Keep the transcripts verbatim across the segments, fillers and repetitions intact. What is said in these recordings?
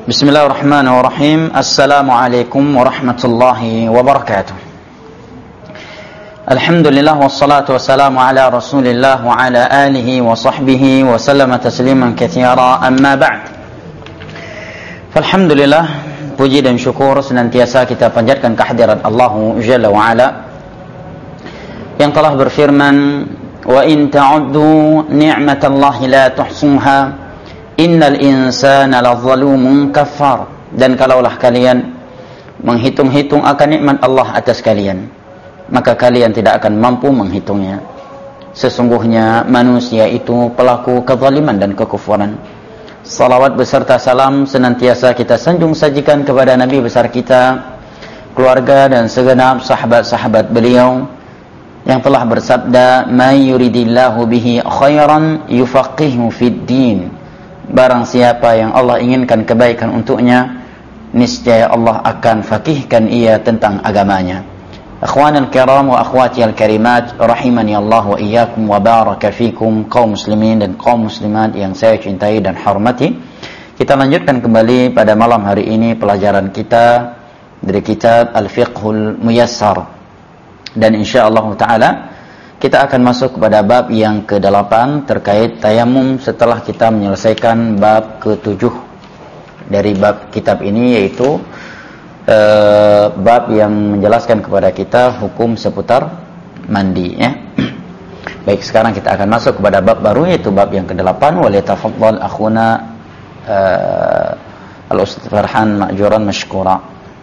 Bismillahirrahmanirrahim. Assalamualaikum warahmatullahi wabarakatuh. Alhamdulillah wassalatu wassalamu ala Rasulillah wa ala alihi wa sahbihi wa sallama tasliman katsira. Amma ba'd. Alhamdulillah, puji dan syukur senantiasa kita panjatkan kehadirat Allah Jalla wa ala yang telah berfirman, wa in ta'uddu ni'matallahi la tuhsuha innal insana lazalumun kafar. Dan kalaulah kalian menghitung-hitung akan nikmat Allah atas kalian, maka kalian tidak akan mampu menghitungnya. Sesungguhnya manusia itu pelaku kezaliman dan kekufuran. Salawat beserta salam senantiasa kita sanjung sajikan kepada Nabi besar kita, keluarga dan segenap sahabat-sahabat beliau yang telah bersabda, "May yuridillahu bihi khairan yufaqihu fid din." Barang siapa yang Allah inginkan kebaikan untuknya, niscaya Allah akan fakihkan ia tentang agamanya. Akhwanul kiram wa akhwati al-karimat, rahimani Allah wa iyyakum wa baraka fikum, kaum muslimin dan kaum muslimat yang saya cintai dan hormati. Kita lanjutkan kembali pada malam hari ini pelajaran kita dari kitab Al-Fiqhul Muyassar. Dan insyaallah taala kita akan masuk kepada bab yang kedelapan terkait tayamum setelah kita menyelesaikan bab ketujuh dari bab kitab ini, yaitu uh, bab yang menjelaskan kepada kita hukum seputar mandi, ya. Baik, sekarang kita akan masuk kepada bab baru, yaitu bab yang kedelapan. Waliyatafaddal akhuna uh, al-Ustaz Farhan ma'juran mashkura.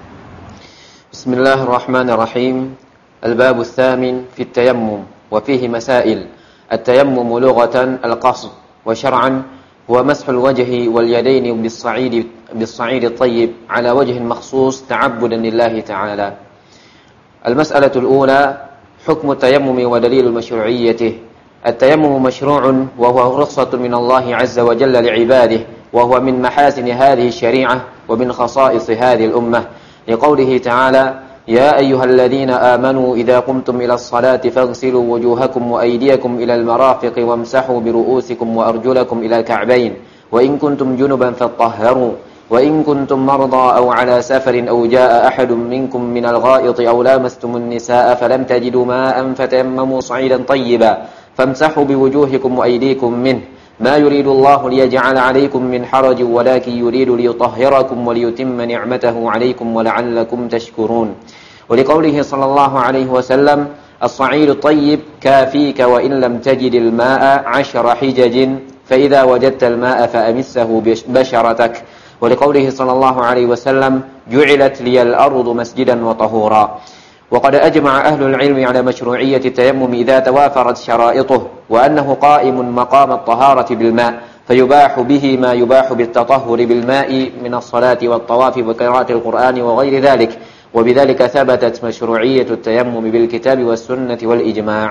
Bismillahirrahmanirrahim. Al-bab ats-tsamin fi at-tayammum وفيه مسائل. التيمم لغة القصد، وشرعا هو مسح الوجه واليدين بالصعيد بالصعيد الطيب على وجه مخصوص تعبدا لله تعالى. المسألة الأولى حكم التيمم ودليل مشروعيته. التيمم مشروع وهو رخصة من الله عز وجل لعباده، وهو من محاسن هذه الشريعة ومن خصائص هذه الأمة، لقوله تعالى: يا أيها الذين آمنوا إذا قمتم إلى الصلاة فاغسلوا وجوهكم وأيديكم إلى المرافق وامسحوا برؤوسكم وأرجلكم إلى الكعبين وإن كنتم جنبا فاطهروا وإن كنتم مرضى أو على سفر أو جاء أحد منكم من الغائط أو لامستم النساء فلم تجدوا ماء فتيمموا صعيدا طيبا فامسحوا بوجوهكم وأيديكم منه ما يريد الله ليجعل عليكم من حرج ولكن يريد ليطهركم وليتم نعمته عليكم ولعلكم تشكرون. ولقوله صلى الله عليه وسلم: الصعيد الطيب كافيك وإن لم تجد الماء عشر حجج فإذا وجدت الماء فأمسه بشرتك. ولقوله صلى الله عليه وسلم: جعلت لي الأرض مسجدا وطهورا. وقد أجمع أهل العلم على مشروعية التيمم إذا توافرت شرائطه، وأنه قائم مقام الطهارة بالماء، فيباح به ما يباح بالتطهر بالماء من الصلاة والطواف وقراءة القرآن وغير ذلك. وبذلك ثبتت مشروعية التيمم بالكتاب والسنة والإجماع.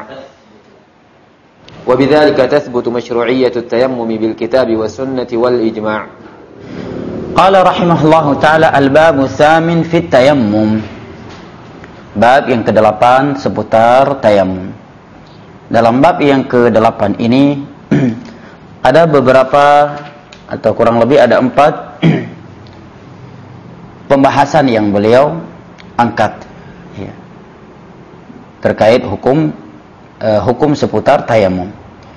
وبذلك تثبت مشروعية التيمم بالكتاب والسنة والإجماع. قال رحمه الله تعالى: الباب الثامن في التيمم. Bab yang kedelapan seputar tayamum. Dalam bab yang kedelapan ini ada beberapa atau kurang lebih ada empat pembahasan yang beliau angkat, ya, terkait hukum uh, hukum seputar tayamum.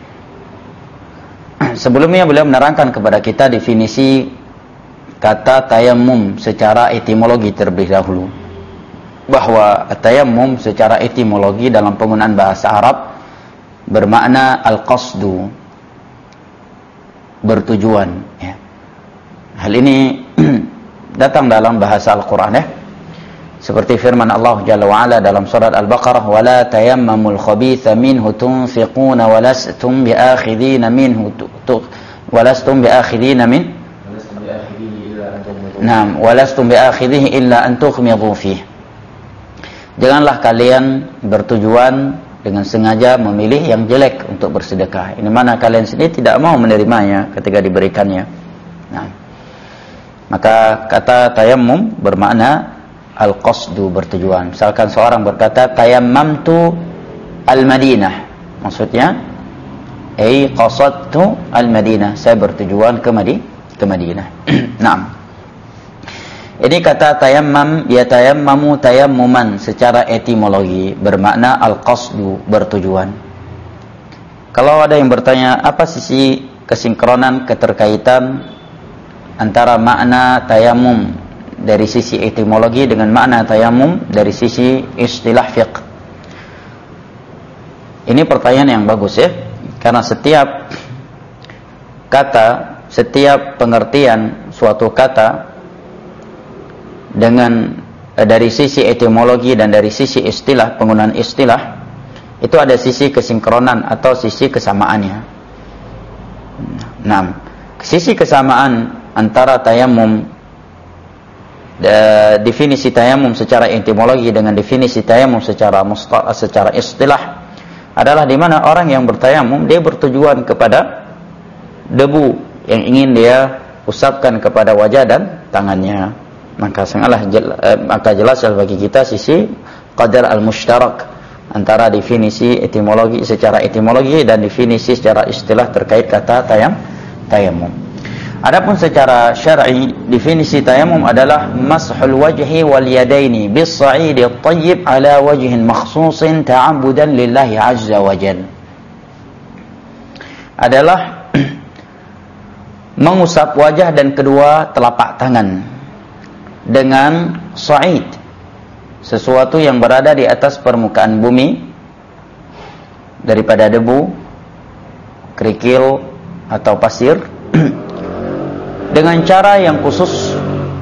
Sebelumnya beliau menerangkan kepada kita definisi kata tayamum secara etimologi terlebih dahulu, bahwa tayammum secara etimologi dalam penggunaan bahasa Arab bermakna al-qasdu, bertujuan, ya. Hal ini datang dalam bahasa Al-Quran, ya. Seperti firman Allah Jalla wa Ala dalam surat Al-Baqarah: "Wala tayammamul khabitha minhu tunfiquna walastum biakhidina minhu walastum biakhidina min Naam, walastum biakhidhihi illa an tughmidu fihi." Janganlah kalian bertujuan dengan sengaja memilih yang jelek untuk bersedekah. Ini mana kalian sendiri tidak mau menerimanya ketika diberikannya. Nah, maka kata tayammum bermakna al-qasdu, bertujuan. Misalkan seorang berkata tayammamtu al-Madinah, maksudnya ay qasadtu al-Madinah, saya bertujuan ke Madinah, ke Madinah. Naam. Ini kata tayammam, ya tayammamu tayammuman secara etimologi bermakna al-qasdu, bertujuan. Kalau ada yang bertanya apa sisi kesinkronan, keterkaitan antara makna tayammum dari sisi etimologi dengan makna tayammum dari sisi istilah fiqh. Ini pertanyaan yang bagus ya, karena setiap kata, setiap pengertian suatu kata dengan dari sisi etimologi dan dari sisi istilah, penggunaan istilah, itu ada sisi kesinkronan atau sisi kesamaannya. Nah, sisi kesamaan antara tayammum, de, definisi tayammum secara etimologi dengan definisi tayammum secara musta, secara istilah adalah di mana orang yang bertayammum dia bertujuan kepada debu yang ingin dia usapkan kepada wajah dan tangannya. Maka sangatlah jel, eh, maka jelas bagi kita sisi qadar al-mushtarak antara definisi etimologi secara etimologi dan definisi secara istilah terkait kata tayam tayammum. Adapun secara syar'i definisi tayammum adalah mashul wajhi wal yadaini bis sa'id at-tayyib ala wajhin makhsusin ta'abbudan lillahi azza wa jalla. Adalah mengusap wajah dan kedua telapak tangan dengan sa'id, sesuatu yang berada di atas permukaan bumi daripada debu, kerikil atau pasir dengan cara yang khusus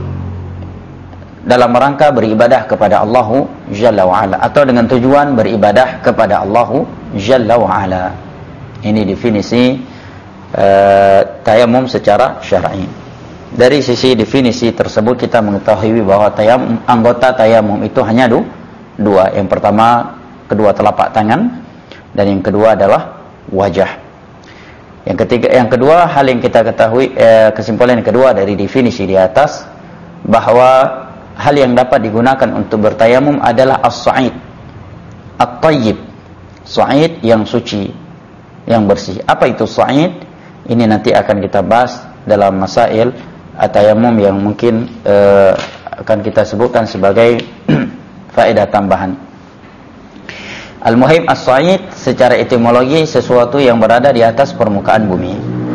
dalam rangka beribadah kepada Allah Jalla wa'ala, atau dengan tujuan beribadah kepada Allah Jalla wa'ala. Ini definisi uh, tayammum secara syar'i. Dari sisi definisi tersebut kita mengetahui bahwa tayam, anggota tayamum itu hanya du, dua. Yang pertama kedua telapak tangan dan yang kedua adalah wajah. Yang ketiga, yang kedua hal yang kita ketahui, eh, kesimpulan yang kedua dari definisi di atas bahwa hal yang dapat digunakan untuk bertayamum adalah as-sa'id, at-tayyib, sa'id yang suci, yang bersih. Apa itu sa'id? Ini nanti akan kita bahas dalam masail at-tayammum yang mungkin uh, akan kita sebutkan sebagai faedah tambahan. Al-muhim as-sa'id secara etimologi sesuatu yang berada di atas permukaan bumi.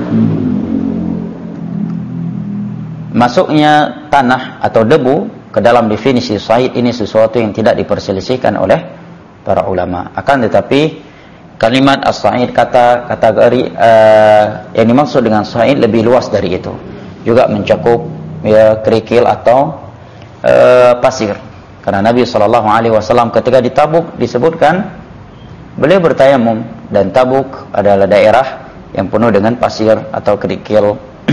Masuknya tanah atau debu ke dalam definisi sa'id ini sesuatu yang tidak diperselisihkan oleh para ulama. Akan tetapi kalimat as-sa'id, kata kategori uh, yang dimaksud dengan sa'id lebih luas dari itu. Juga mencakup ya, kerikil atau uh, pasir. Karena Nabi shallallahu alaihi wasallam ketika di Tabuk disebutkan beliau bertayamum, dan Tabuk adalah daerah yang penuh dengan pasir atau kerikil.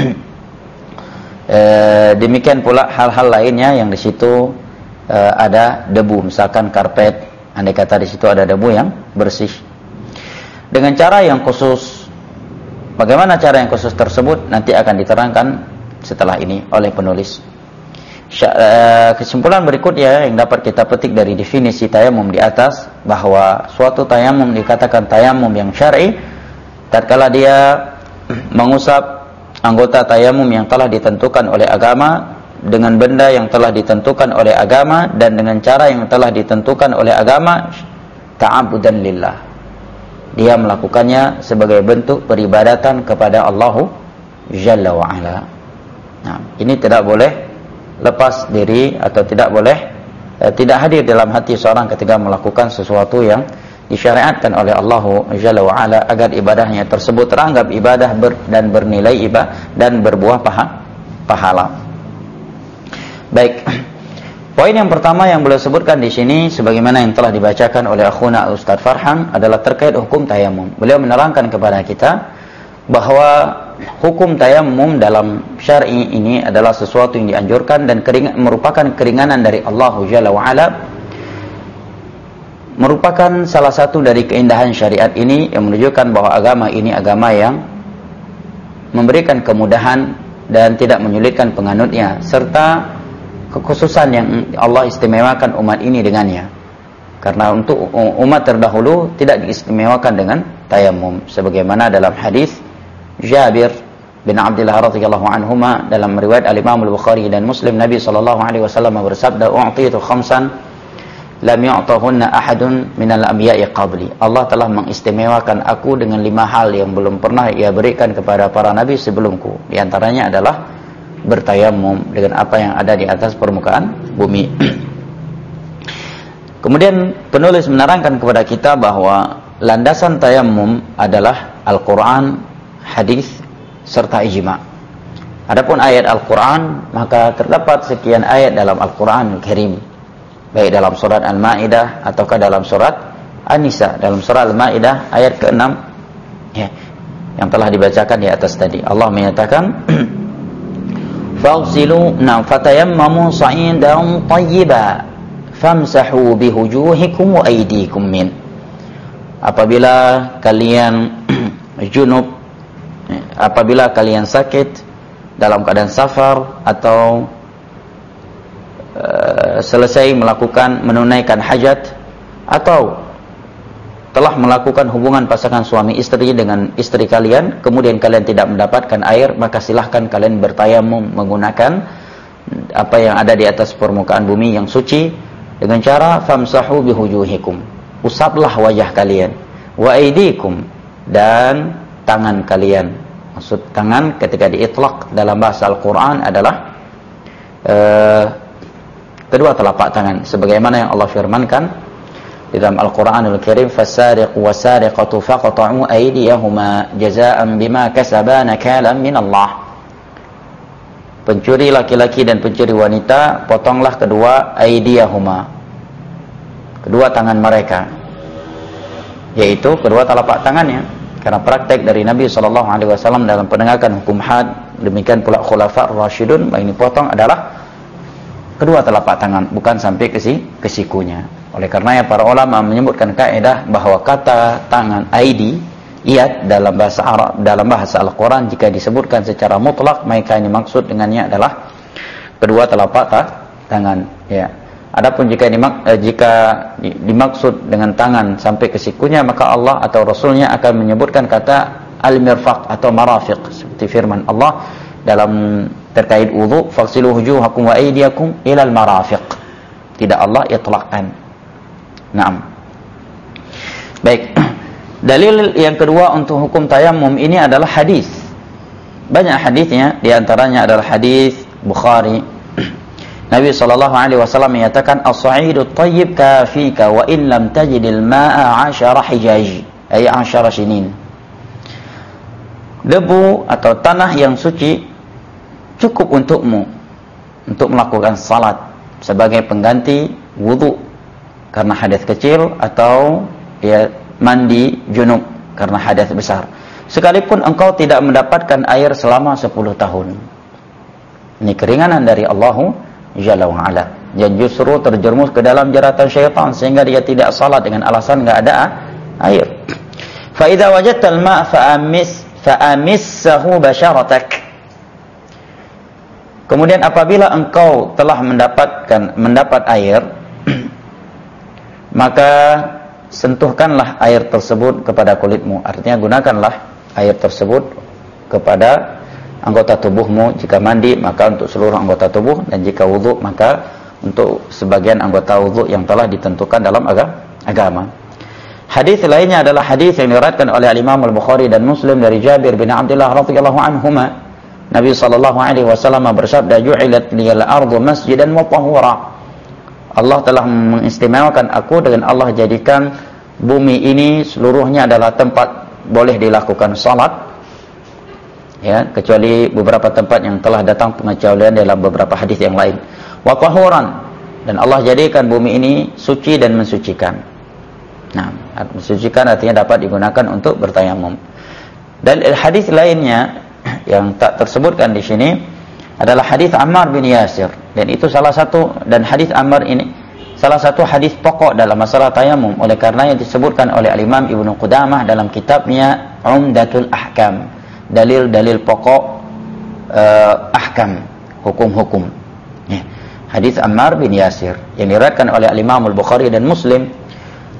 E, demikian pula hal-hal lainnya yang di situ e, ada debu, misalkan karpet, andai kata di situ ada debu yang bersih. Dengan cara yang khusus, bagaimana cara yang khusus tersebut nanti akan diterangkan setelah ini oleh penulis. Kesimpulan berikutnya yang dapat kita petik dari definisi tayamum di atas, bahwa suatu tayamum dikatakan tayamum yang syar'i tatkala dia mengusap anggota tayamum yang telah ditentukan oleh agama dengan benda yang telah ditentukan oleh agama dan dengan cara yang telah ditentukan oleh agama, ta'abudan lillah. Dia melakukannya sebagai bentuk peribadatan kepada Allah Jalla wa'ala. Nah, ini tidak boleh lepas diri atau tidak boleh eh, tidak hadir dalam hati seorang ketika melakukan sesuatu yang disyariatkan oleh Allah Jalla wa'ala agar ibadahnya tersebut teranggap ibadah ber, dan bernilai ibadah dan berbuah paha, pahala. Baik. Poin yang pertama yang beliau sebutkan di sini sebagaimana yang telah dibacakan oleh akhuna Ustaz Farhan adalah terkait hukum tayamum. Beliau menerangkan kepada kita bahwa hukum tayamum dalam syar'i ini adalah sesuatu yang dianjurkan dan kering, merupakan keringanan dari Allah Jalla wa'ala, merupakan salah satu dari keindahan syariat ini yang menunjukkan bahwa agama ini agama yang memberikan kemudahan dan tidak menyulitkan penganutnya, serta kekhususan yang Allah istimewakan umat ini dengannya. Karena untuk umat terdahulu tidak diistimewakan dengan tayamum, sebagaimana dalam hadis Jabir bin Abdullah radhiyallahu anhuma dalam riwayat Al-Imam Al-Bukhari dan Muslim, Nabi sallallahu alaihi wasallam bersabda, "U'titu khamsan lam yu'tahunna ahadun minal anbiya'i qabli." Allah telah mengistimewakan aku dengan lima hal yang belum pernah Ia berikan kepada para nabi sebelumku. Di antaranya adalah bertayamum dengan apa yang ada di atas permukaan bumi. Kemudian penulis menerangkan kepada kita bahwa landasan tayamum adalah Al-Quran, hadis, serta ijma'. Adapun ayat Al-Quran, maka terdapat sekian ayat dalam Al-Quran Al-Karim, baik dalam surat Al-Ma'idah ataukah dalam surat An-Nisa. Dalam surat Al-Ma'idah ayat keenam, ya, yang telah dibacakan di atas tadi, Allah menyatakan, "Faghsilu na fatayammamu sa'idan tayyiba famsahu bihujuhikum wa aydikum min." Apabila kalian junub, apabila kalian sakit dalam keadaan safar atau uh, selesai melakukan menunaikan hajat, atau telah melakukan hubungan pasangan suami istri dengan istri kalian, kemudian kalian tidak mendapatkan air, maka silahkan kalian bertayamum menggunakan apa yang ada di atas permukaan bumi yang suci dengan cara famsahu bihujuhikum, usaplah wajah kalian, wa aydikum, dan tangan kalian. Maksud tangan ketika diitlaq dalam bahasa Al-Quran adalah uh, kedua telapak tangan, sebagaimana yang Allah firmankan di dalam Al-Quranul Karim, "Fasariqu wasariqatu faqta'u aydiyahuma jazaa'an bima kasaba nakalan min Allah." Pencuri laki-laki dan pencuri wanita, potonglah kedua aydiyahuma, kedua tangan mereka, yaitu kedua telapak tangannya. Karena praktek dari Nabi shallallahu alaihi wasallam dalam penegakan hukum had, demikian pula khulafa ar-rasyidun, ini potong adalah kedua telapak tangan, bukan sampai ke si, ke sikunya. Oleh karenanya para ulama menyebutkan kaidah bahwa kata tangan, aidi, yad dalam bahasa Arab, dalam bahasa Al-Quran, jika disebutkan secara mutlak, maka ini maksud dengannya adalah kedua telapak tangan, ya. Adapun jika dimak, eh, jika dimaksud dengan tangan sampai ke sikunya, maka Allah atau Rasulnya akan menyebutkan kata al-mirfaq atau marafiq, seperti firman Allah dalam terkait wudu, "Faghsilu wujuhakum wa aydiyakum ilal marafiq." Tidak Allah itlaqan. Naam. Baik. Dalil yang kedua untuk hukum tayamum ini adalah hadis. Banyak hadisnya, di antaranya adalah hadis Bukhari. Nabi sallallahu alaihi wasallam menyatakan, "As-sa'idu thayyib kafika wa in lam tajidil ma'a 'ashara hijaj." Ay 'ashara sinin. Debu atau tanah yang suci cukup untukmu untuk melakukan salat sebagai pengganti wudu karena hadas kecil, atau ya mandi junub karena hadas besar, sekalipun engkau tidak mendapatkan air selama sepuluh tahun. Ini keringanan dari Allah Jalla wa'ala, dan justru terjerumus ke dalam jeratan syaitan sehingga dia tidak salat dengan alasan enggak ada air. Fa idza wajadta al-ma' fa'amis fa'amissahu basyaratak. Kemudian apabila engkau telah mendapatkan mendapat air, maka sentuhkanlah air tersebut kepada kulitmu. Artinya gunakanlah air tersebut kepada anggota tubuhmu. Jika mandi maka untuk seluruh anggota tubuh, dan jika wudu maka untuk sebagian anggota wudu yang telah ditentukan dalam agama. Hadis lainnya adalah hadis yang diriwayatkan oleh Imam Al-Bukhari dan Muslim dari Jabir bin Abdullah radhiyallahu anhuma. Nabi sallallahu alaihi wasallam bersabda, "Ju'ilat liyal ardu masjidan wa tahura." Allah telah mengistimewakan aku dengan Allah jadikan bumi ini seluruhnya adalah tempat boleh dilakukan salat. Ya, kecuali beberapa tempat yang telah datang pengecualian dalam beberapa hadis yang lain. Wa tahuran, dan Allah jadikan bumi ini suci dan mensucikan. Nah, mensucikan artinya dapat digunakan untuk bertayamum. Dan hadis lainnya yang tak tersebutkan di sini adalah hadis Ammar bin Yasir, dan itu salah satu, dan hadis Ammar ini salah satu hadis pokok dalam masalah tayamum. Oleh karena yang disebutkan oleh Al-Imam Ibnu Qudamah dalam kitabnya Umdatul Ahkam, dalil-dalil pokok uh, ahkam, hukum-hukum. Ya. Hadis Ammar bin Yasir yang diriwayatkan oleh Al-Imam Al-Bukhari dan Muslim.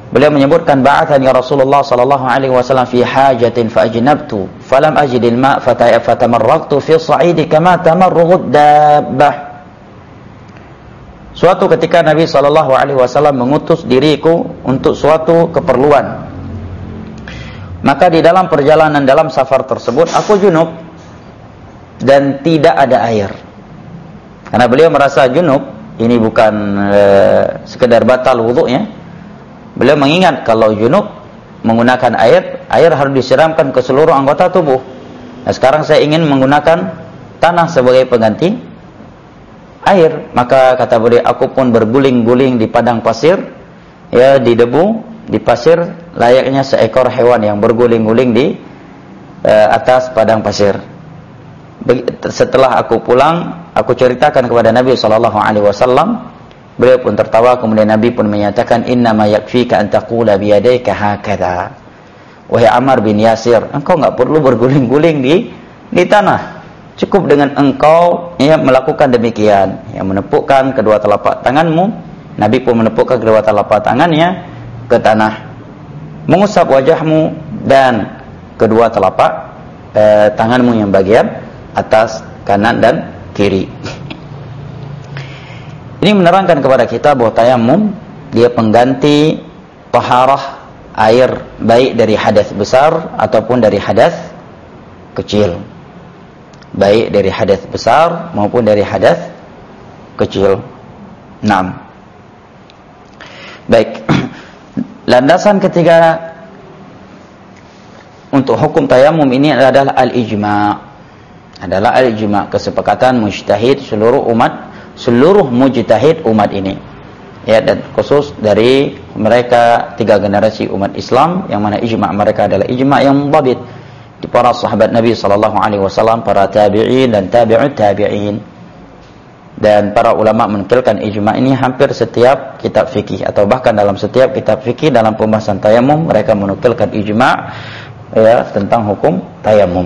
Beliau menyebutkan ba'athani Rasulullah sallallahu alaihi wasallam fi hajatin fa ajnabtu falam ajid al-ma' fatamarraqtu fi as-sa'idi kama tamarruhu dabbah. Suatu ketika Nabi sallallahu alaihi wasallam mengutus diriku untuk suatu keperluan. Maka di dalam perjalanan dalam safar tersebut aku junub dan tidak ada air. Karena beliau merasa junub, ini bukan e, sekedar batal wudunya. Beliau mengingat kalau junub menggunakan air, air harus disiramkan ke seluruh anggota tubuh. Nah, sekarang saya ingin menggunakan tanah sebagai pengganti air. Maka kata beliau, aku pun berguling-guling di padang pasir, ya, di debu, di pasir, layaknya seekor hewan yang berguling-guling di uh, atas padang pasir. Setelah aku pulang, aku ceritakan kepada Nabi sallallahu alaihi wasallam. Beliau pun tertawa, kemudian Nabi pun menyatakan, innama yakfika an taqula biyadayka hakadha. Wahai Ammar bin Yasir, engkau enggak perlu berguling-guling di di tanah. Cukup dengan engkau ya melakukan demikian, ya, menepukkan kedua telapak tanganmu. Nabi pun menepukkan kedua telapak tangannya ke tanah, mengusap wajahmu dan kedua telapak eh, tanganmu yang bagian atas, kanan dan kiri. Ini menerangkan kepada kita bahwa tayamum dia pengganti taharah air, baik dari hadas besar ataupun dari hadas kecil. Baik dari hadas besar maupun dari hadas kecil. Naam. Baik. Landasan ketiga untuk hukum tayamum ini adalah al-ijma'. Adalah al-ijma', kesepakatan mujtahid seluruh umat, seluruh mujtahid umat ini. Ya, dan khusus dari mereka tiga generasi umat Islam, yang mana ijma' mereka adalah ijma' yang mudhabit di para sahabat Nabi sallallahu alaihi wasallam, para tabi'in dan tabi'ut tabi'in. Dan para ulama menukilkan ijma' ini hampir setiap kitab fikih, atau bahkan dalam setiap kitab fikih dalam pembahasan tayamum mereka menukilkan ijma' ya tentang hukum tayamum.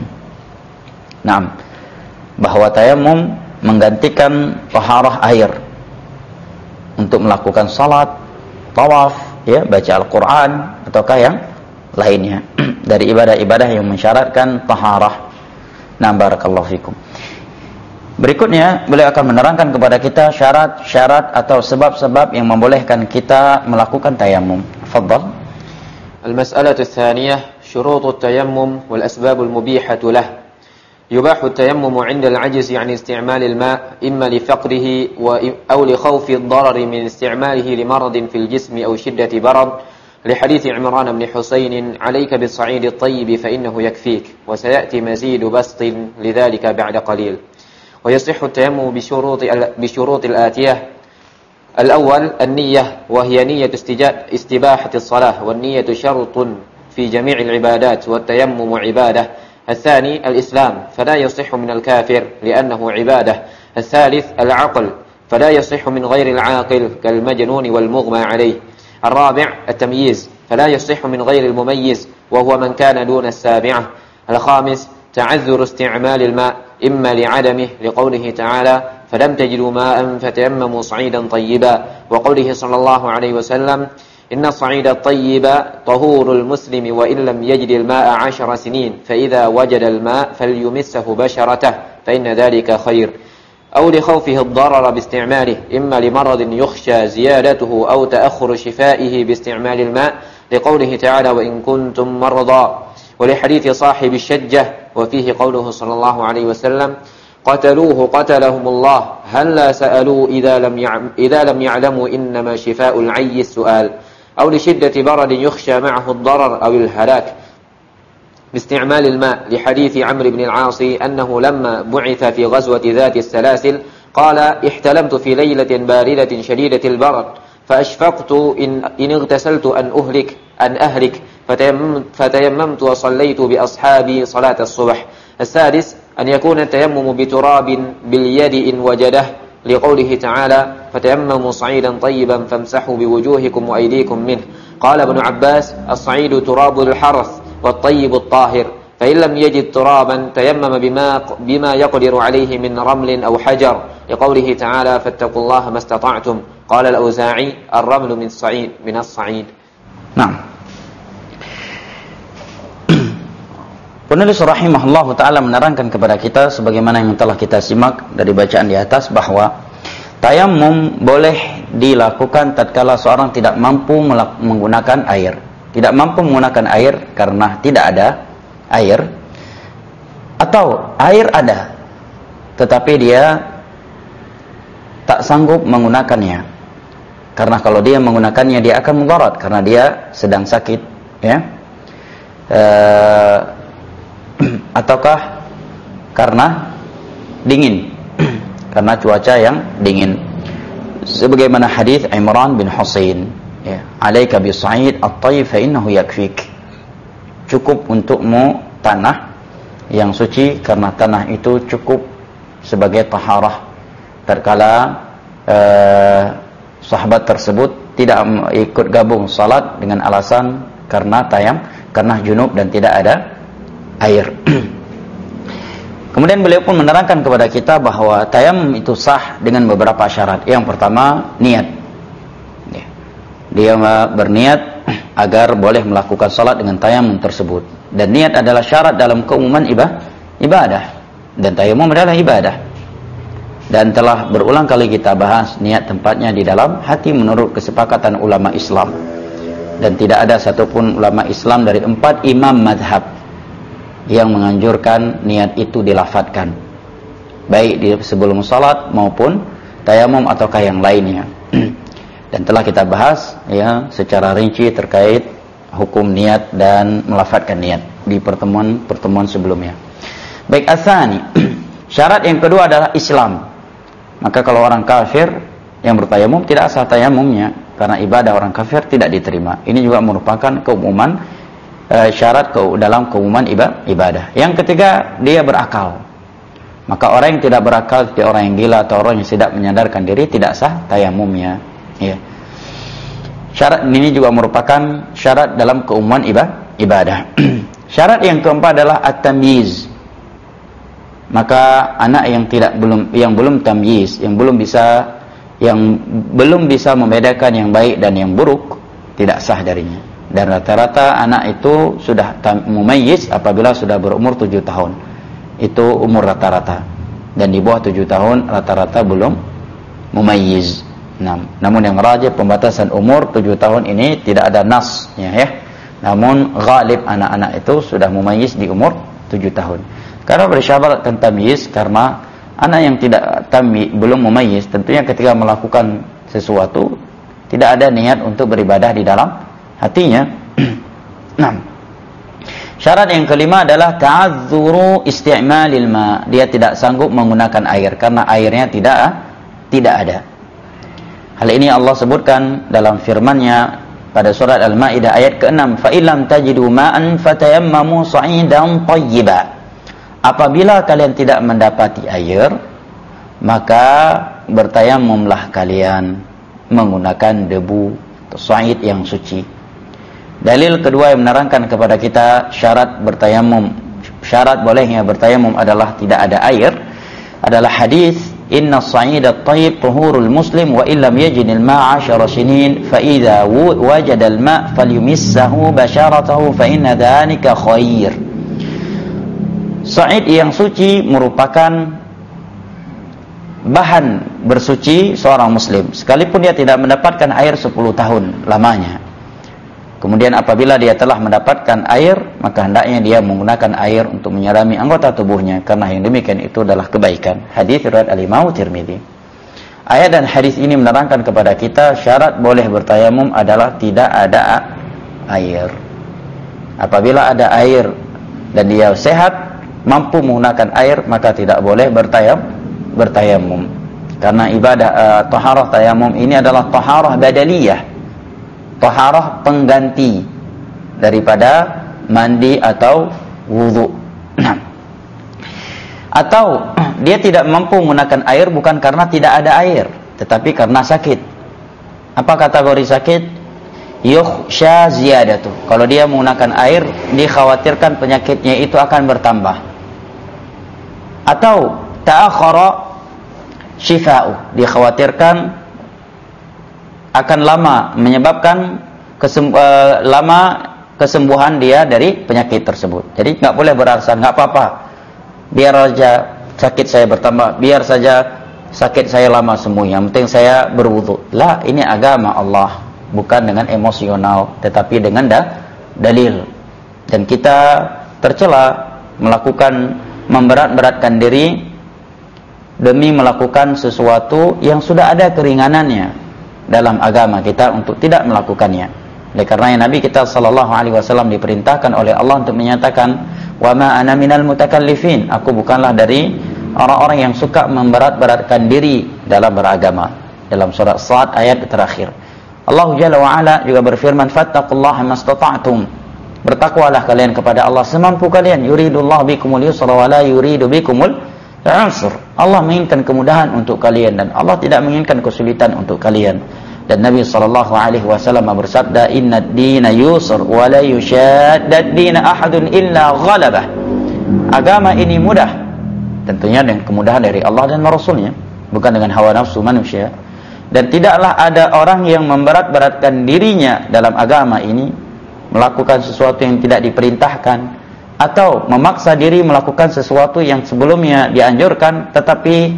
Naam, bahwa tayamum menggantikan taharah air untuk melakukan salat, tawaf, ya, baca Al-Quran ataukah yang lainnya dari ibadah-ibadah yang mensyaratkan taharah. Nah, barakallahu fikum. Berikutnya beliau akan menerangkan kepada kita syarat-syarat atau sebab-sebab yang membolehkan kita melakukan tayamum. Fadhal. Al-mas'alatu ats-tsaniyah syurutut tayammum wal asbabul mubihatu lah. يباح التيمم عند العجز عن استعمال الماء إما لفقره أو لخوف الضرر من استعماله لمرض في الجسم أو شدة برد لحديث عمران بن حسين عليك بالصعيد الطيب فإنه يكفيك وسيأتي مزيد بسط لذلك بعد قليل. ويصح التيمم بشروط بشروط الآتية: الأول النية وهي نية استباحة الصلاة والنية شرط في جميع العبادات والتيمم عبادة. الثاني الإسلام فلا يصح من الكافر لأنه عبادة. الثالث العقل فلا يصح من غير العاقل كالمجنون والمغمى عليه. الرابع التمييز فلا يصح من غير المميز وهو من كان دون السابعة. الخامس تعذر استعمال الماء إما لعدمه لقوله تعالى فلم تجدوا ماء فتيمموا صعيدا طيبا وقوله صلى الله عليه وسلم إن الصعيد الطيب طهور المسلم وإن لم يجد الماء عشر سنين فإذا وجد الماء فليمسه بشرته فإن ذلك خير. أو لخوفه الضرر باستعماله إما لمرض يخشى زيادته أو تأخر شفائه باستعمال الماء لقوله تعالى وإن كنتم مرضى ولحديث صاحب الشجة وفيه قوله صلى الله عليه وسلم قتلوه قتلهم الله هل لا سألوا إذا لم إذا لم يعلموا إنما شفاء العي السؤال. أو لشدة برد يخشى معه الضرر أو الهلاك باستعمال الماء لحديث عمرو بن العاص أنه لما بعث في غزوة ذات السلاسل قال احتلمت في ليلة باردة شديدة البرد فأشفقت إن, إن اغتسلت أن أهلك أن أهلك فتيممت, فتيممت وصليت بأصحابي صلاة الصبح. السادس أن يكون التيمم بتراب باليد إن وجده لقوله تعالى فتيمموا صعيدا طيبا فامسحوا بوجوهكم وأيديكم منه. قال ابن عباس الصعيد تراب الحرث والطيب الطاهر فإن لم يجد ترابا تيمم بما بما يقدر عليه من رمل أو حجر لقوله تعالى فاتقوا الله ما استطعتم. قال الأوزاعي الرمل من الصعيد من الصعيد Nah, penulis rahimahullah ta'ala menerangkan kepada kita sebagaimana yang telah kita simak dari bacaan di atas bahwa tayammum boleh dilakukan tatkala seorang tidak mampu menggunakan air. Tidak mampu menggunakan air karena tidak ada air, atau air ada tetapi dia tak sanggup menggunakannya. Karena kalau dia menggunakannya dia akan mudarat karena dia sedang sakit, ya. E, ataukah karena dingin, karena cuaca yang dingin. Sebagaimana hadis Imran bin Husain, ya, "Alaika bis-sa'id at-tayyib fa innahu yakfik." Cukup untukmu tanah yang suci karena tanah itu cukup sebagai taharah. Terkala eh, sahabat tersebut tidak ikut gabung salat dengan alasan karena tayam, karena junub dan tidak ada air. Kemudian beliau pun menerangkan kepada kita bahwa tayamum itu sah dengan beberapa syarat. Yang pertama, niat. Dia berniat agar boleh melakukan salat dengan tayamum tersebut. Dan niat adalah syarat dalam keumuman ibadah. Dan tayamum adalah ibadah. Dan telah berulang kali kita bahas niat tempatnya di dalam hati menurut kesepakatan ulama Islam. Dan tidak ada satupun ulama Islam dari empat imam madhab yang menganjurkan niat itu dilafadzkan, baik di sebelum salat maupun tayamum ataukah yang lainnya. Dan telah kita bahas, ya, secara rinci terkait hukum niat dan melafadzkan niat di pertemuan-pertemuan sebelumnya. Baik, asani, syarat yang kedua adalah Islam. Maka kalau orang kafir yang bertayamum tidak sah tayamumnya karena ibadah orang kafir tidak diterima. Ini juga merupakan keumuman e, syarat ke, dalam keumuman ibadah. Yang ketiga, dia berakal. Maka orang yang tidak berakal, seperti orang yang gila atau orang yang tidak menyadarkan diri, tidak sah tayamumnya. Ya. Syarat ini juga merupakan syarat dalam keumuman ibadah. Syarat yang keempat adalah at-tamyiz. Maka anak yang tidak belum yang belum tamyiz, yang belum bisa yang belum bisa membedakan yang baik dan yang buruk, tidak sah darinya. Dan rata-rata anak itu sudah mumayyiz apabila sudah berumur tujuh tahun. Itu umur rata-rata. Dan di bawah tujuh tahun rata-rata belum mumayyiz. Nah, namun yang rajih pembatasan umur tujuh tahun ini tidak ada nasnya, ya. Namun ghalib anak-anak itu sudah mumayyiz di umur tujuh tahun. Karena bersyarat tentang tamyiz, karena anak yang tidak tamyiz, belum mumayyiz, tentunya ketika melakukan sesuatu tidak ada niat untuk beribadah di dalam hatinya. Nah, syarat yang kelima adalah ta'azzuru isti'malil ma. Dia tidak sanggup menggunakan air karena airnya tidak tidak ada. Hal ini Allah sebutkan dalam firman-Nya pada surat Al-Maidah ayat keenam, "Fa illam tajidu ma'an fatayammamu sa'idan thayyiba." Apabila kalian tidak mendapati air, maka bertayamumlah kalian menggunakan debu atau sa'id yang suci. Dalil kedua yang menerangkan kepada kita syarat bertayamum, syarat bolehnya bertayamum adalah tidak ada air, adalah hadis inna as-sa'ida at-tayyib tuhurul muslim wa illam yajidil ma'a asyara sinin fa idza wajada al-ma' falyumissahu basharatahu fa inna dhalika khair. Sa'id yang suci merupakan bahan bersuci seorang muslim sekalipun dia tidak mendapatkan air sepuluh tahun lamanya. Kemudian apabila dia telah mendapatkan air, maka hendaknya dia menggunakan air untuk menyirami anggota tubuhnya, karena yang demikian itu adalah kebaikan. Hadis riwayat Al-Imam Tirmidzi. Ayat dan hadis ini menerangkan kepada kita syarat boleh bertayamum adalah tidak ada air. Apabila ada air dan dia sehat, mampu menggunakan air, maka tidak boleh bertayam, bertayamum. Karena ibadah uh, taharah tayamum ini adalah taharah badaliyah, taharah pengganti daripada mandi atau wudu. Atau dia tidak mampu menggunakan air bukan karena tidak ada air, tetapi karena sakit. Apa kategori sakit? Yukhsha ziyadatu. Kalau dia menggunakan air, dikhawatirkan penyakitnya itu akan bertambah. Atau ta'akhara syifa'u, dikhawatirkan akan lama menyebabkan kesem, uh, lama kesembuhan dia dari penyakit tersebut. Jadi nggak boleh beralasan nggak apa-apa, biar aja sakit saya bertambah, biar saja sakit saya lama sembuh, yang penting saya berwudu. Lah, ini agama Allah, bukan dengan emosional, tetapi dengan da dalil. Dan kita tercela melakukan memberat-beratkan diri demi melakukan sesuatu yang sudah ada keringanannya dalam agama kita untuk tidak melakukannya. Oleh karena Nabi kita sallallahu alaihi wasallam diperintahkan oleh Allah untuk menyatakan, "Wa ma ana minal mutakallifin." Aku bukanlah dari orang-orang yang suka memberat-beratkan diri dalam beragama. Dalam surat Shad ayat terakhir. Allah Jalla wa Ala juga berfirman, "Fattaqullaha mastata'tum." Bertakwalah kalian kepada Allah semampu kalian. Yuridullahu bikumul yusra wa la yuridu bikumul usra. Allah menginginkan kemudahan untuk kalian dan Allah tidak menginginkan kesulitan untuk kalian. Dan Nabi sallallahu alaihi wasallam bersabda, "Innad dina yusr wa la yushaddad dina ahadun illa ghalabah." Agama ini mudah, tentunya dengan kemudahan dari Allah dan Rasulnya, bukan dengan hawa nafsu manusia. Dan tidaklah ada orang yang memberat-beratkan dirinya dalam agama ini, melakukan sesuatu yang tidak diperintahkan, atau memaksa diri melakukan sesuatu yang sebelumnya dianjurkan, tetapi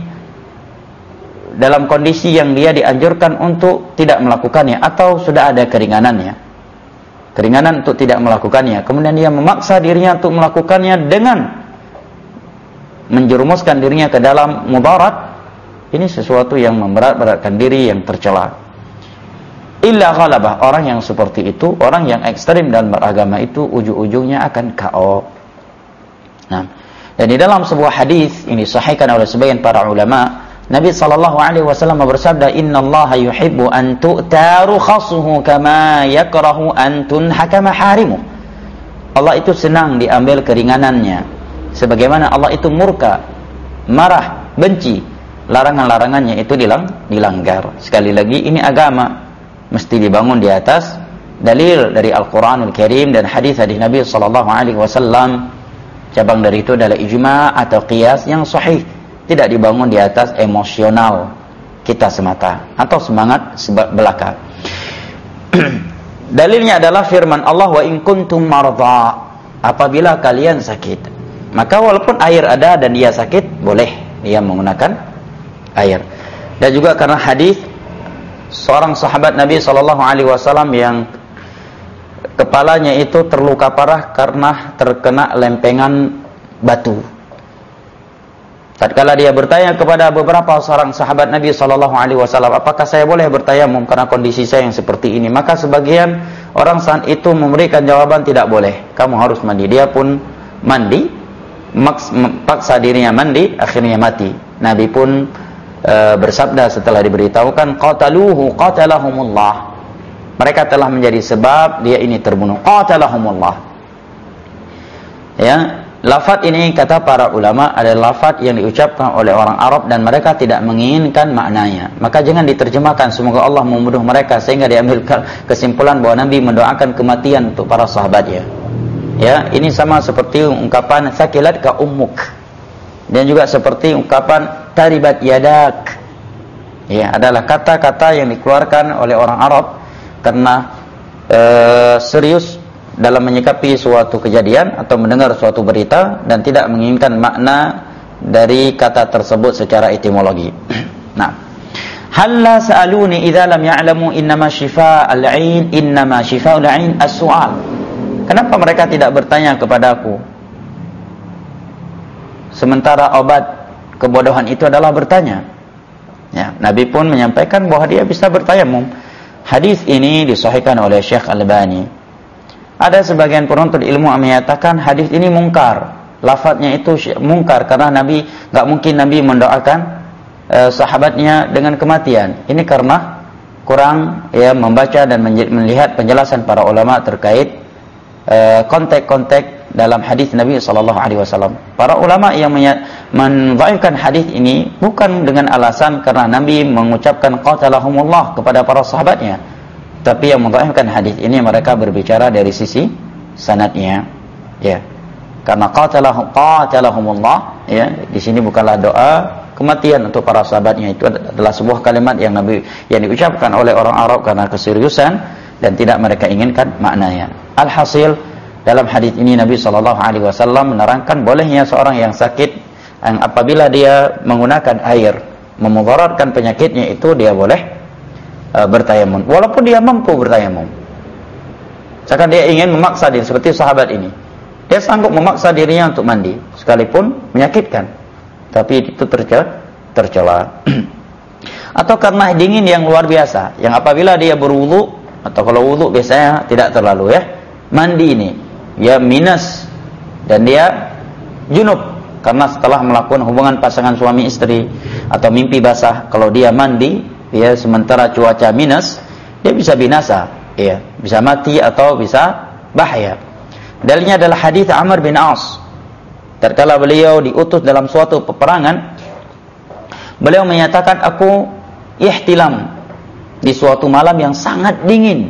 dalam kondisi yang dia dianjurkan untuk tidak melakukannya, atau sudah ada keringanannya, keringanan untuk tidak melakukannya, kemudian dia memaksa dirinya untuk melakukannya dengan menjerumuskan dirinya ke dalam mudarat. Ini sesuatu yang memberat-beratkan diri, yang tercela. Illa ghalabah, orang yang seperti itu, orang yang ekstrim dalam beragama itu, ujung-ujungnya akan K O. Nah, dan di dalam sebuah hadis ini disahihkan oleh sebagian para ulama, Nabi sallallahu alaihi wasallam bersabda, "Innallaha yuhibbu an tu'ta rukhasuhu kama yakrahu an tunhaka maharimu." Allah itu senang diambil keringanannya, sebagaimana Allah itu murka, marah, benci larangan-larangannya itu dilang, dilanggar. Sekali lagi, ini agama mesti dibangun di atas dalil dari Al-Quranul Karim dan hadis-hadis Nabi sallallahu alaihi wasallam. Cabang dari itu adalah ijma' atau qiyas yang sahih, tidak dibangun di atas emosional kita semata atau semangat belaka. Dalilnya adalah firman Allah, "Wa in kuntum marda." Apabila kalian sakit, maka walaupun air ada dan dia sakit, boleh dia menggunakan air. Dan juga karena hadis seorang sahabat Nabi sallallahu alaihi wasallam yang kepalanya itu terluka parah karena terkena lempengan batu. Tatkala dia bertanya kepada beberapa seorang sahabat Nabi sallallahu alaihi wasallam, "Apakah saya boleh bertayamum karena kondisi saya yang seperti ini?" Maka sebagian orang saat itu memberikan jawaban, "Tidak boleh, kamu harus mandi." Dia pun mandi, maks, paksa dirinya mandi, akhirnya mati. Nabi pun E, bersabda setelah diberitahukan, "Qataluhu qatalahumullah." Mereka telah menjadi sebab dia ini terbunuh. Qatalahumullah. Ya, lafaz ini kata para ulama adalah lafaz yang diucapkan oleh orang Arab dan mereka tidak menginginkan maknanya. Maka jangan diterjemahkan semoga Allah membunuh mereka sehingga diambil kesimpulan bahwa Nabi mendoakan kematian untuk para sahabatnya. Ya, ini sama seperti ungkapan sakilat ka ummuk. Dan juga seperti ungkapan taribat yadak, ya, adalah kata-kata yang dikeluarkan oleh orang Arab karena e, serius dalam menyikapi suatu kejadian atau mendengar suatu berita dan tidak menginginkan makna dari kata tersebut secara etimologi. Nah, halla sa'aluni idza lam ya'lamu innama shifa'ul 'ain innama shifa'ul 'ain as-su'al. Kenapa mereka tidak bertanya kepadaku sementara obat kebodohan itu adalah bertanya? Ya, Nabi pun menyampaikan bahwa dia bisa bertayamum. Hadis ini disahihkan oleh Syekh Al-Albani. Ada sebagian penuntut ilmu yang menyatakan hadis ini mungkar. Lafadznya itu mungkar karena Nabi, enggak mungkin Nabi mendoakan eh, sahabatnya dengan kematian. Ini karena kurang ya membaca dan melihat penjelasan para ulama terkait eh, konteks-konteks dalam hadis Nabi sallallahu alaihi wasallam. Para ulama yang mendhaifkan hadis ini bukan dengan alasan karena Nabi mengucapkan qatalahumullah kepada para sahabatnya, tapi yang mendhaifkan hadis ini mereka berbicara dari sisi sanadnya, ya. Karena qatalahum qatalahumullah, ya, di sini bukanlah doa kematian untuk para sahabatnya, itu adalah sebuah kalimat yang Nabi yang diucapkan oleh orang Arab karena keseriusan dan tidak mereka inginkan maknanya. Alhasil, dalam hadis ini Nabi shallallahu alaihi wasallam menerangkan bolehnya seorang yang sakit, yang apabila dia menggunakan air memudaratkan penyakitnya, itu dia boleh uh, bertayamum walaupun dia mampu bertayamum. Misalkan dia ingin memaksa diri, seperti sahabat ini, dia sanggup memaksa dirinya untuk mandi sekalipun menyakitkan, tapi itu tercela, tercela. Atau karena dingin yang luar biasa, yang apabila dia berwudu, atau kalau wudu biasanya tidak terlalu ya, mandi ini ya minus, dan dia junub karena setelah melakukan hubungan pasangan suami istri atau mimpi basah, kalau dia mandi ya sementara cuaca minus, dia bisa binasa, ya bisa mati atau bisa bahaya. Dalilnya adalah hadis Amr bin As. Tatkala beliau diutus dalam suatu peperangan, beliau menyatakan, aku ihtilam di suatu malam yang sangat dingin.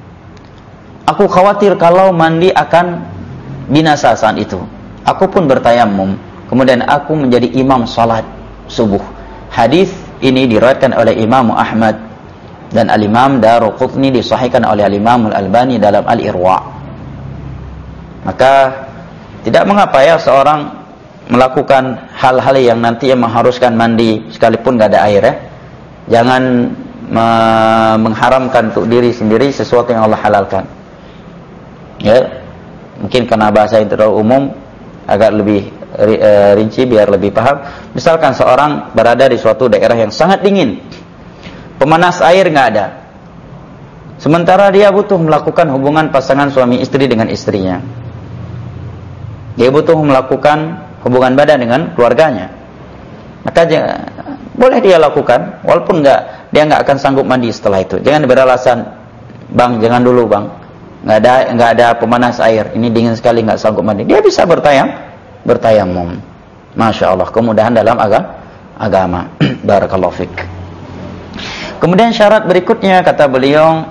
Aku khawatir kalau mandi akan binasa saat itu. Aku pun bertayamum. Kemudian aku menjadi imam salat subuh. Hadis ini diriwayatkan oleh Imam Ahmad dan Al-Imam Daruqutni, disahihkan oleh Al-Imam Al-Albani dalam Al-Irwa. Maka tidak mengapa ya seorang melakukan hal-hal yang nanti yang mengharuskan mandi sekalipun gak ada air ya. Jangan me- mengharamkan untuk diri sendiri sesuatu yang Allah halalkan. Ya, mungkin karena bahasa yang terlalu umum agak lebih rinci biar lebih paham. Misalkan seorang berada di suatu daerah yang sangat dingin, pemanas air nggak ada, sementara dia butuh melakukan hubungan pasangan suami istri dengan istrinya, dia butuh melakukan hubungan badan dengan keluarganya, maka jangan, boleh dia lakukan walaupun nggak, dia nggak akan sanggup mandi setelah itu. Jangan beralasan, bang jangan dulu bang, nggak ada nggak ada pemanas air, ini dingin sekali nggak sanggup mandi. Dia bisa bertayam bertayamum. Masya Allah, kemudahan dalam aga, agama. Barakallahu fik. Kemudian syarat berikutnya kata beliau,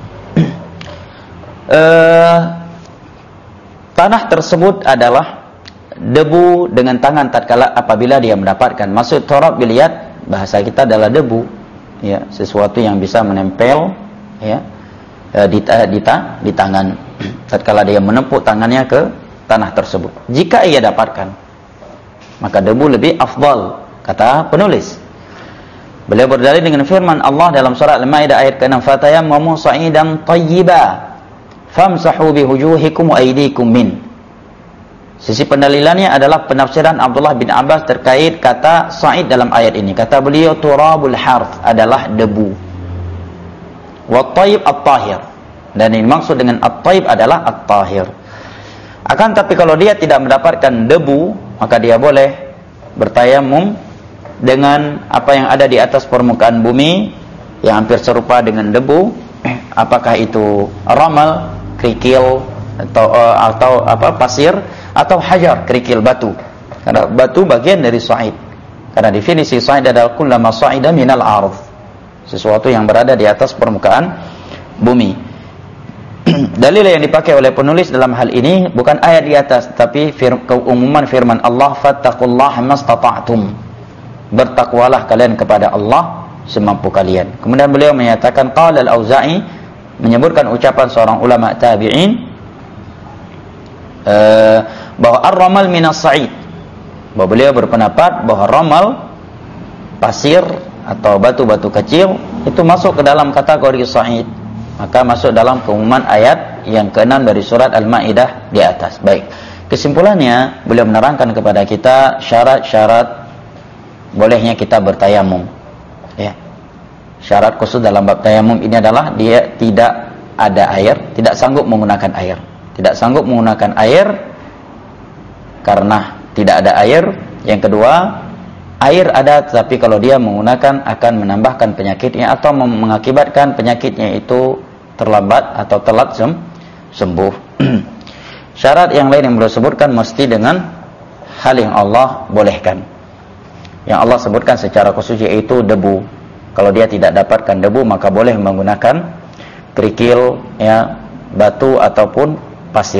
uh, tanah tersebut adalah debu dengan tangan tatkala apabila dia mendapatkan. Maksud turab biliat, bahasa kita adalah debu, ya, sesuatu yang bisa menempel ya di, di, di tangan tatkala dia menempuk tangannya ke tanah tersebut. Jika ia dapatkan, maka debu lebih afdal, kata penulis. Beliau berdalil dengan firman Allah dalam surah Al-Maidah ayat ke enam, "Fatayammamu sa'idan thayyiba famsahu biwujuhikum wa aydikum min." Sisi pendalilannya adalah penafsiran Abdullah bin Abbas terkait kata sa'id dalam ayat ini. Kata beliau, turabul harth adalah debu, wa tayyib at-tahir, dan yang dimaksud dengan at-tayyib adalah at-tahir. Akan tapi kalau dia tidak mendapatkan debu, maka dia boleh bertayamum dengan apa yang ada di atas permukaan bumi yang hampir serupa dengan debu, apakah itu ramal, kerikil, atau uh, atau apa pasir, atau hajar, kerikil, batu. Karena batu bagian dari sa'id. Karena definisi sa'id adalah kullama sa'ida minal ardh, sesuatu yang berada di atas permukaan bumi. Dalil yang dipakai oleh penulis dalam hal ini bukan ayat di atas, tapi fir- keumuman firman Allah, fattaqullaha mastata'tum, bertakwalah kalian kepada Allah semampu kalian. Kemudian beliau menyatakan, qala al-Auza'i, menyebutkan ucapan seorang ulama tabi'in, uh, bahwa ar-ramal minas sa'id, bahwa beliau berpendapat bahwa ramal, pasir atau batu-batu kecil, itu masuk ke dalam kategori sa'id, maka masuk dalam keumuman ayat yang keenam dari surat Al-Maidah di atas. Baik, kesimpulannya beliau menerangkan kepada kita syarat-syarat bolehnya kita bertayamum. Ya, syarat khusus dalam bab tayamum ini adalah dia tidak ada air, tidak sanggup menggunakan air, tidak sanggup menggunakan air karena tidak ada air. Yang kedua, air ada, tapi kalau dia menggunakan akan menambahkan penyakitnya atau mengakibatkan penyakitnya itu terlambat atau telat sem sembuh. Syarat yang lain yang beliau sebutkan mesti dengan hal yang Allah bolehkan. Yang Allah sebutkan secara khusus yaitu debu. Kalau dia tidak dapatkan debu, maka boleh menggunakan kerikil, ya, batu ataupun pasir.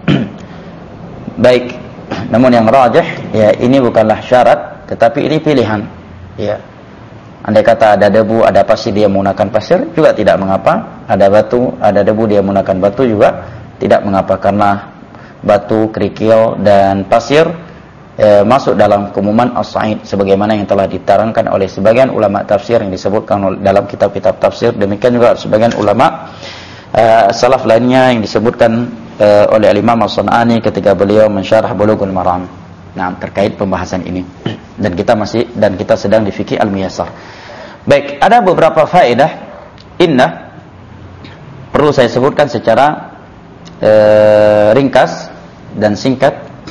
Baik, namun yang rajih, ya, ini bukanlah syarat, tetapi ini pilihan. Ya, andai kata ada debu, ada pasir, dia menggunakan pasir juga tidak mengapa. ada batu, ada debu, dia menggunakan batu juga tidak mengapa, karena batu, kerikil dan pasir e, masuk dalam keumuman as-sa'id sebagaimana yang telah diterangkan oleh sebagian ulama tafsir yang disebutkan dalam kitab-kitab tafsir. Demikian juga sebagian ulama e, salaf lainnya yang disebutkan e, oleh Imam As-Sun'ani ketika beliau mensyarah Bulughul Maram. Nah, terkait pembahasan ini. Dan kita masih dan kita sedang di fikih al-muyassar. Baik, ada beberapa faedah indah perlu saya sebutkan secara e, ringkas dan singkat.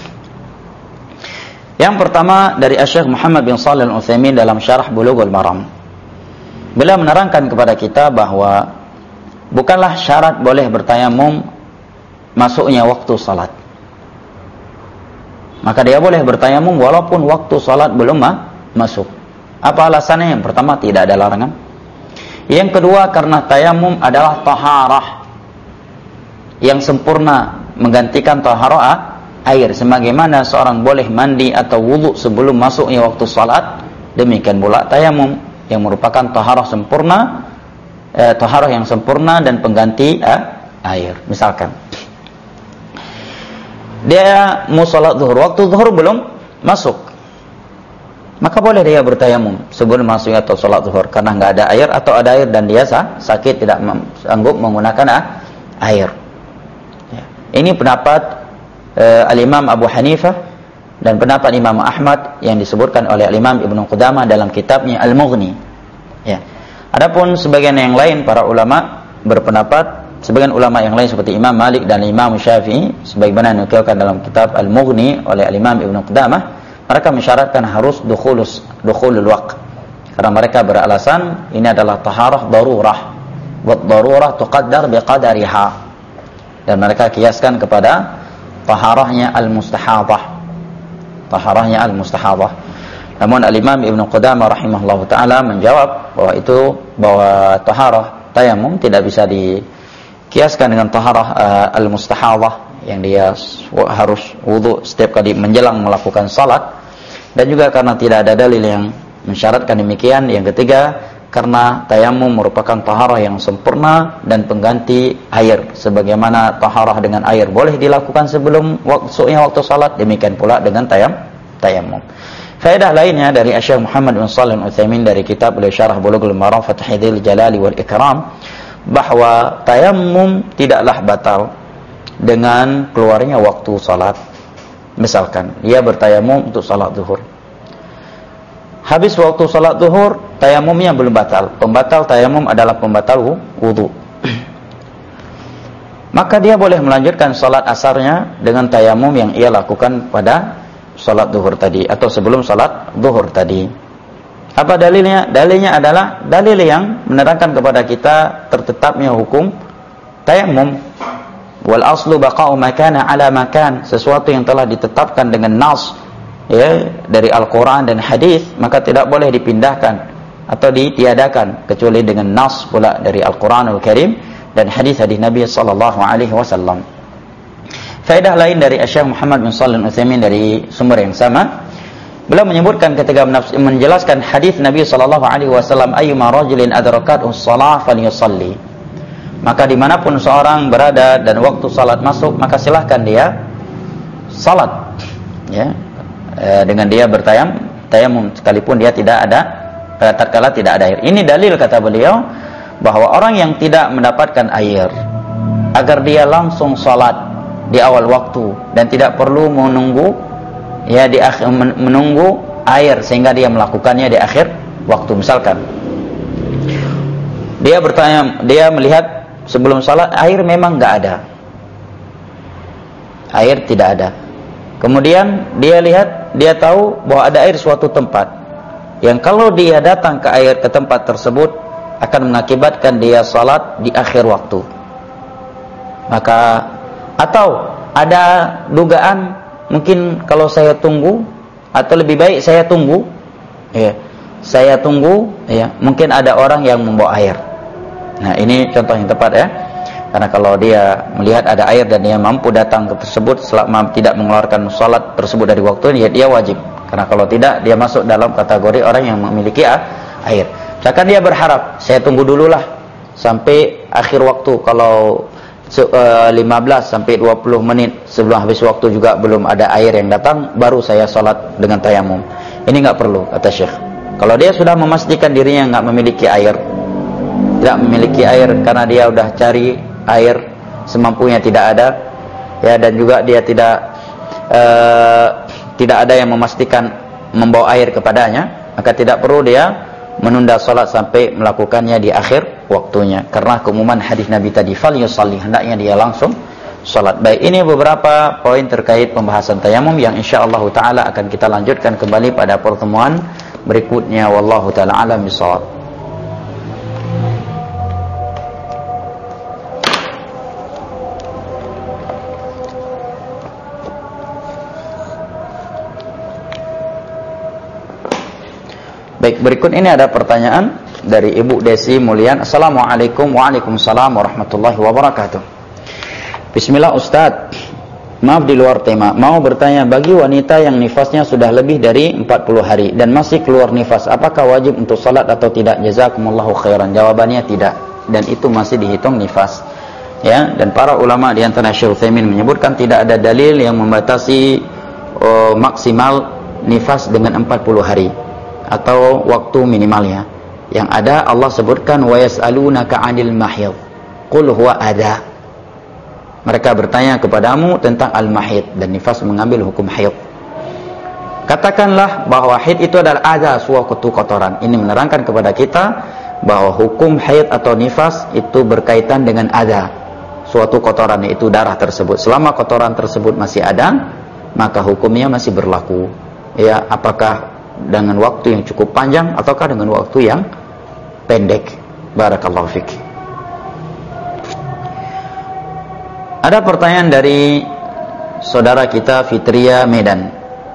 Yang pertama dari Syekh Muhammad bin Shalih Al-Utsaimin dalam syarah Bulughul Maram. Beliau menerangkan kepada kita bahwa bukanlah syarat boleh bertayamum masuknya waktu salat. Maka dia boleh bertayamum walaupun waktu salat belum masuk. Apa alasannya? Yang pertama, tidak ada larangan. Yang kedua, karena tayamum adalah taharah yang sempurna, menggantikan taharah air. Sebagaimana seorang boleh mandi atau wudhu sebelum masuknya waktu salat, demikian pula tayamum yang merupakan taharah sempurna, eh, taharah yang sempurna dan pengganti eh, air. Misalkan dia mau salat zuhur, waktu zuhur belum masuk, maka boleh dia bertayamum sebelum masuk atau salat zuhur, karena nggak ada air atau ada air dan dia sakit tidak sanggup menggunakan ah, air. Ini pendapat uh, Al-Imam Abu Hanifah dan pendapat Imam Ahmad yang disebutkan oleh Al-Imam Ibnu Qudamah dalam kitabnya Al-Mughni. Ya. Adapun sebagian yang lain para ulama berpendapat, sebagian ulama yang lain seperti Imam Malik dan Imam Syafi'i sebagaimana dinukilkan dalam kitab Al-Mughni oleh Al-Imam Ibnu Qudamah, mereka mensyaratkan harus dukhulus dukhulul waqt. Karena mereka beralasan ini adalah taharah darurah. Wa darurah tuqaddar biqadariha. Dan mereka kiaskan kepada taharahnya al-mustahadhah. Taharahnya al-mustahadhah. Namun Al-Imam Ibnu Qudamah rahimahullahu taala menjawab bahwa itu bahwa taharah tayamum tidak bisa dikiaskan dengan taharah uh, al-mustahadhah yang dia harus wudu setiap kali menjelang melakukan salat, dan juga karena tidak ada dalil yang mensyaratkan demikian. Yang ketiga, karena tayamum merupakan taharah yang sempurna dan pengganti air. Sebagaimana taharah dengan air boleh dilakukan sebelum waktunya waktu salat, demikian pula dengan tayam, tayamum. Faedah lainnya dari Syekh Muhammad bin Shalih Al-Utsaimin dari kitab beliau Syarah Bulughul Maram Fathul Jalali wal Ikram, bahwa tayamum tidaklah batal dengan keluarnya waktu salat. Misalkan dia bertayamum untuk salat zuhur, habis waktu salat zuhur, tayamumnya belum batal. Pembatal tayamum adalah pembatal wudu. Maka dia boleh melanjutkan salat asarnya dengan tayamum yang ia lakukan pada salat zuhur tadi atau sebelum salat zuhur tadi. Apa dalilnya? Dalilnya adalah dalil yang menerangkan kepada kita tertetapnya hukum tayamum. Wal aslu baqa'u makana ala makan, sesuatu yang telah ditetapkan dengan nas ya dari Al-Quran dan hadis, maka tidak boleh dipindahkan atau ditiadakan kecuali dengan nas pula dari Al-Quran Al-Karim dan hadis-hadis Nabi sallallahu alaihi wasallam. Faedah lain dari Syekh Muhammad bin Shalih Al-Utsaimin dari sumber yang sama, beliau menyebutkan ketika menjelaskan hadis Nabi sallallahu alaihi wasallam, ayyuma rajulin adrakathu shalah falyusalli, maka dimanapun seorang berada dan waktu salat masuk, maka silahkan dia salat ya, dengan dia bertayam tayamum sekalipun dia tidak ada tatkala tidak ada air. Ini dalil kata beliau bahwa orang yang tidak mendapatkan air, agar dia langsung salat di awal waktu dan tidak perlu menunggu ya di akhir, menunggu air sehingga dia melakukannya di akhir waktu. Misalkan dia bertanya, dia melihat sebelum salat air memang enggak ada, air tidak ada. Kemudian dia lihat, dia tahu bahwa ada air suatu tempat yang kalau dia datang ke air ke tempat tersebut akan mengakibatkan dia salat di akhir waktu. Maka atau ada dugaan mungkin kalau saya tunggu atau lebih baik saya tunggu ya, saya tunggu ya, mungkin ada orang yang membawa air. Nah, ini contoh yang tepat ya. Karena kalau dia melihat ada air dan dia mampu datang ke tersebut selama tidak mengeluarkan salat tersebut dari waktunya, dia wajib. Karena kalau tidak, dia masuk dalam kategori orang yang memiliki air. Misalkan dia berharap, saya tunggu dululah sampai akhir waktu, kalau uh, lima belas sampai dua puluh menit sebelum habis waktu juga belum ada air yang datang, baru saya sholat dengan tayamum. Ini nggak perlu, kata Syekh. Kalau dia sudah memastikan dirinya nggak memiliki air, tidak memiliki air karena dia udah cari air semampunya tidak ada, ya, dan juga dia tidak uh, tidak ada yang memastikan membawa air kepadanya, maka tidak perlu dia menunda salat sampai melakukannya di akhir waktunya, karena keumuman hadis Nabi tadi, fal yusalli, hendaknya dia langsung salat. Baik, ini beberapa poin terkait pembahasan tayamum yang insyaallah taala akan kita lanjutkan kembali pada pertemuan berikutnya. Wallahu taala alam bisawab. Baik, berikut ini ada pertanyaan dari Ibu Desi Mulian. Assalamualaikum. Waalaikumsalam warahmatullahi wabarakatuh. Bismillah Ustadz, maaf di luar tema, mau bertanya, bagi wanita yang nifasnya sudah lebih dari empat puluh hari dan masih keluar nifas, apakah wajib untuk salat atau tidak? Jazakumullahu khairan. Jawabannya tidak, dan itu masih dihitung nifas, ya. Dan para ulama di antara Syekh Utsaimin menyebutkan tidak ada dalil yang membatasi oh, maksimal nifas dengan empat puluh hari atau waktu minimalnya. Yang ada Allah sebutkan, wa yas'alunaka 'anil mahid qul huwa adha. Mereka bertanya kepadamu tentang al-mahid, dan nifas mengambil hukum haid. Katakanlah bahwa haid itu adalah adha, suatu kotoran. Ini menerangkan kepada kita bahwa hukum haid atau nifas itu berkaitan dengan adha, suatu kotoran, yaitu darah tersebut. Selama kotoran tersebut masih ada, maka hukumnya masih berlaku, ya, apakah dengan waktu yang cukup panjang ataukah dengan waktu yang pendek. Barakallahu fik. Ada pertanyaan dari saudara kita Fitria Medan.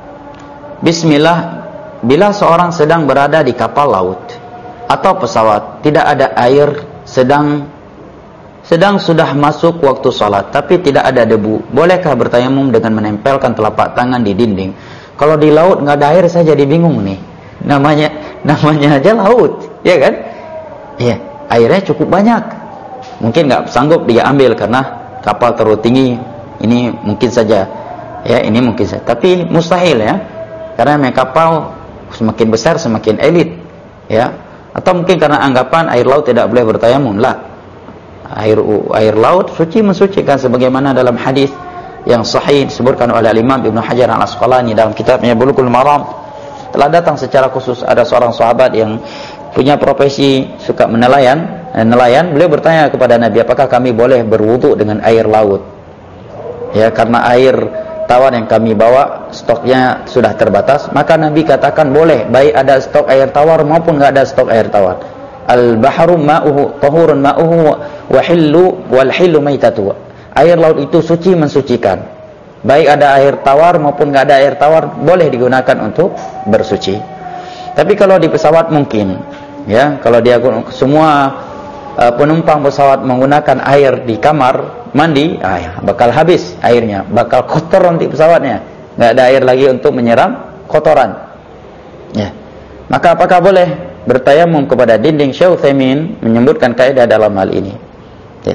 Bismillah, bila seorang sedang berada di kapal laut atau pesawat, tidak ada air, sedang sedang sudah masuk waktu salat tapi tidak ada debu, bolehkah bertayamum dengan menempelkan telapak tangan di dinding? Kalau di laut nggak ada air, saya jadi bingung nih. Namanya namanya aja laut, ya kan? Iya, airnya cukup banyak. Mungkin nggak sanggup dia ambil karena kapal terlalu tinggi. Ini mungkin saja, ya, ini mungkin saja. Tapi mustahil, ya, karena memang kapal semakin besar semakin elit, ya. Atau mungkin karena anggapan air laut tidak boleh bertayamum. Lah, air air laut suci mensucikan, sebagaimana dalam hadis yang sahih disebutkan oleh Imam Ibnu Hajar Al-Asqalani dalam kitabnya Bulughul Maram. Telah datang secara khusus ada seorang sahabat yang punya profesi suka menelayan, nelayan. Beliau bertanya kepada Nabi, apakah kami boleh berwudu dengan air laut? Ya, karena air tawar yang kami bawa stoknya sudah terbatas. Maka Nabi katakan boleh, baik ada stok air tawar maupun enggak ada stok air tawar. Al-bahru ma'uhu tahurun ma'uhu wa hillu wal hillu maitatu. Air laut itu suci mensucikan, baik ada air tawar maupun nggak ada air tawar, boleh digunakan untuk bersuci. Tapi kalau di pesawat mungkin, ya, kalau dia semua uh, penumpang pesawat menggunakan air di kamar mandi, ah, ya, bakal habis airnya, bakal kotor nanti pesawatnya, nggak ada air lagi untuk menyeram kotoran, ya. Maka apakah boleh bertayamum kepada dinding? Syekh Utsaimin menyebutkan kaidah dalam hal ini, ya.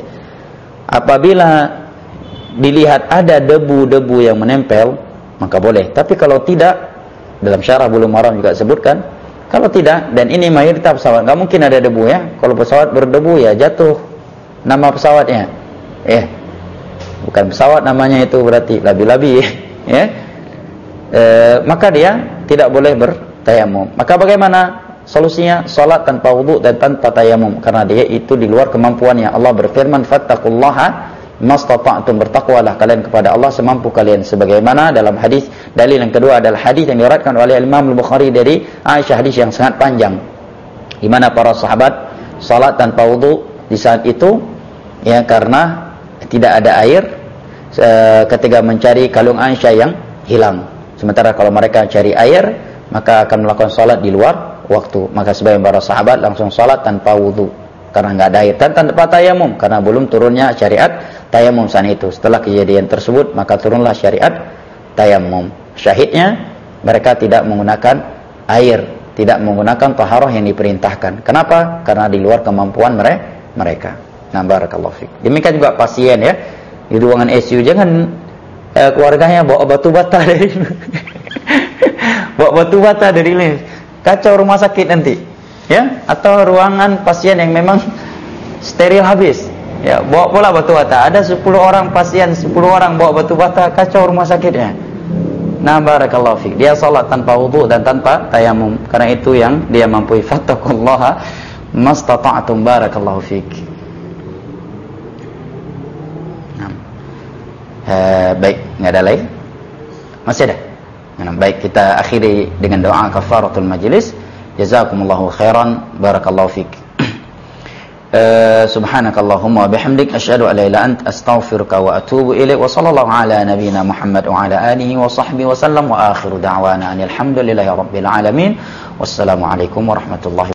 Apabila dilihat ada debu-debu yang menempel, maka boleh. Tapi kalau tidak, dalam syarah Bulughul Maram juga sebutkan, kalau tidak, dan ini mayoritas pesawat, nggak mungkin ada debu, ya. Kalau pesawat berdebu, ya jatuh nama pesawatnya, ya. Bukan pesawat namanya itu, berarti labi-labi, ya. E, maka dia tidak boleh bertayamum. Maka bagaimana solusinya? Salat tanpa wudu dan tanpa tayamum, karena dia itu di luar kemampuannya. Allah berfirman, fattaqullaha mastata'tum, bertakwalah kalian kepada Allah semampu kalian. Sebagaimana dalam hadis, dalil yang kedua adalah hadis yang diriwayatkan oleh Imam Al-Bukhari dari Aisyah, hadis yang sangat panjang, di mana para sahabat salat tanpa wudu di saat itu, ya, karena tidak ada air e, ketika mencari kalung Aisyah yang hilang. Sementara kalau mereka cari air, maka akan melakukan salat di luar waktu. Maka sebagian para sahabat langsung salat tanpa wudu karena nggak ada air, dan tanpa tayamum karena belum turunnya syariat tayamum saat itu. Setelah kejadian tersebut, maka turunlah syariat tayamum. Syahidnya, mereka tidak menggunakan air, tidak menggunakan taharah yang diperintahkan. Kenapa? Karena di luar kemampuan mereka. Nah, barakallahu fiik. Demikian juga pasien ya di ruangan I C U, jangan eh, keluarganya bawa batu bata dari bawa batu bata dari lift. Kacau rumah sakit nanti. Ya, atau ruangan pasien yang memang steril habis. Ya, bawa pula batu bata. Ada sepuluh orang pasien, sepuluh orang bawa batu bata, kacau rumah sakitnya. Nah, barakallahu fiik. Dia salat tanpa wudu dan tanpa tayamum. Karena itu yang dia mampu. Fattaqullaha mastata'tum. Barakallahu fiik. Nah. Eh, baik, enggak ada lagi? Masih ada? Nah, baik, kita akhiri dengan doa kafaratul majlis. Jazakumullahu khairan. Barakallahu fiik. Uh, subhanakallahumma wa bihamdik asyhadu an la ilaha illa anta astaghfiruka wa atubu ilaik wa sallallahu ala nabiyyina Muhammad wa ala alihi wa sahbihi wa sallam wa akhiru da'wana alhamdulillahi rabbil alamin. Wassalamu alaikum warahmatullahi